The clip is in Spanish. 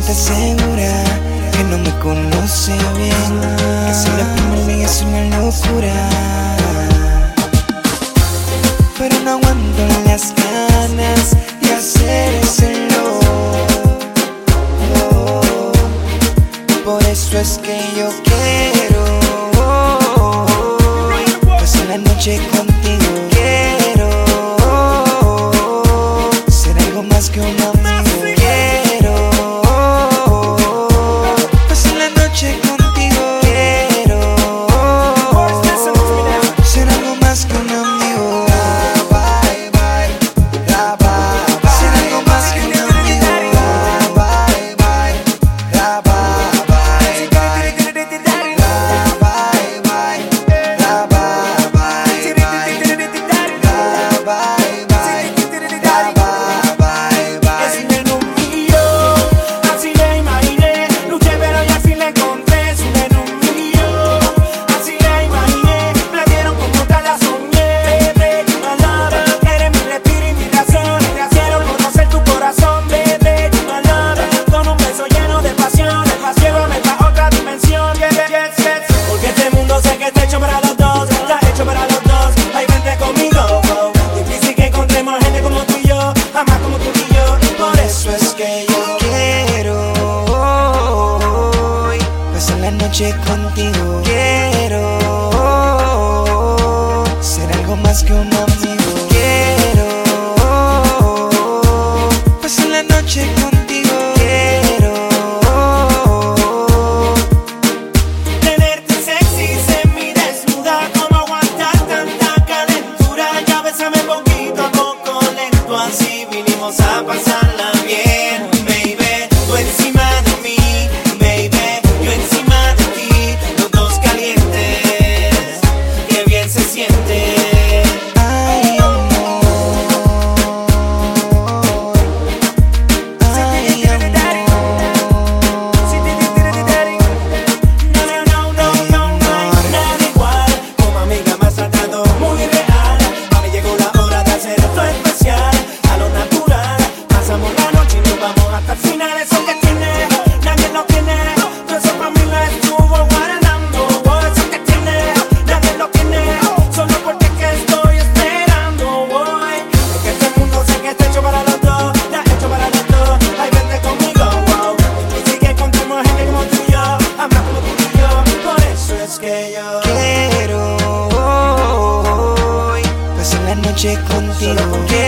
siente segura, que no me conoce bien, que si la primer día es una locura. Pero no aguanto las ganas de hacérselo. Por eso es que yo quiero pasar la noche contigo. Quiero ser algo más que un amigo. Quiero pasar la noche contigo. Quiero ser algo más que un amigo. Ser algo más que un amigo. Contigo quiero ser algo más que un amigo. Quiero pasar la noche contigo. Quiero tenerte sexy, semi desnuda. Como aguantar tanta calentura. Ya bésame poquito a poco lento. Así vinimos a pasarla bien, baby. Tú encima de mí, baby. Yo encima de ti. Ay, amor. Ay, amor. Nada igual, como amiga me has tratado muy real. A mí llegó la hora de hacer esto especial. A lo natural, pasamos la noche y nos vamos hasta el final. Eso que tiene, nadie lo tiene. Todo eso para mí lo estuvo guardando. Eso que tiene, nadie lo tiene. Solo porque que estoy esperando, boy. Porque este mundo sé que está hecho para los dos. Está hecho para los dos. Ay, vente conmigo, wow. Y sí que encontremos gente como tú y yo. Habla como tú y yo. Por eso es que yo Quiero pasar la noche contigo.